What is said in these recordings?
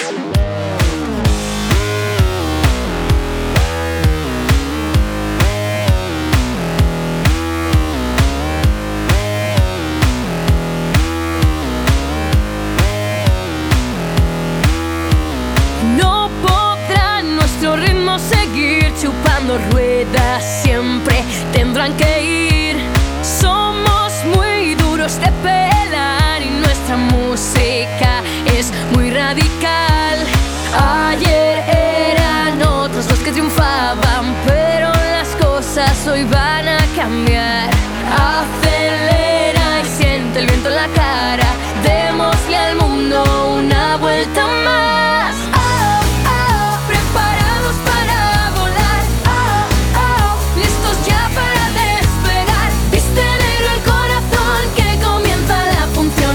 No podrán nuestro ritmo seguir chupando ruedas, siempre tendrán que ir. Somos muy duros de pelar y nuestra música es muy radical. Ayer eran otros los que triunfaban, pero las cosas hoy van a cambiar. Acelera y siente el viento en la cara, démosle al mundo una vuelta más. Preparados para volar, listos ya para despegar. Viste negro el corazón que comienza la función.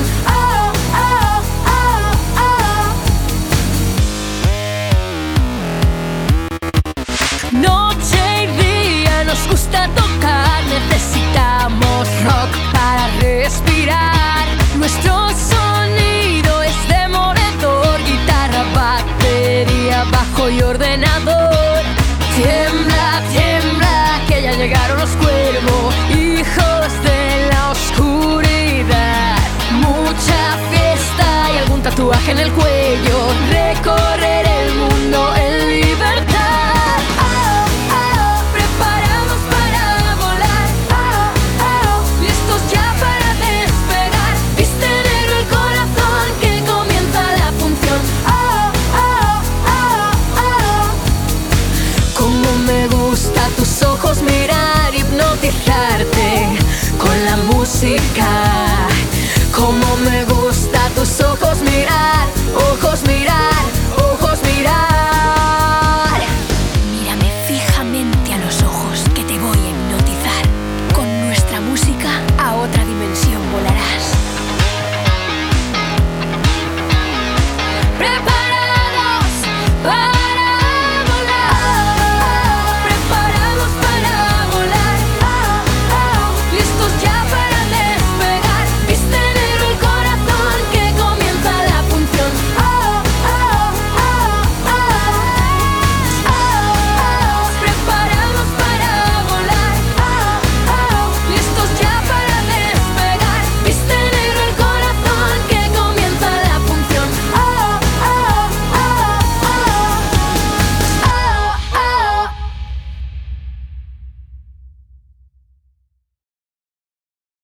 Noche y día nos gusta tocar, necesitamos rock para respirar. Nuestro sonido es demoledor, guitarra, batería, bajo y ordenador. Tiembla, tiembla, que ya llegaron los cuervos, hijos de la oscuridad. Mucha fiesta y algún tatuaje en el cuello.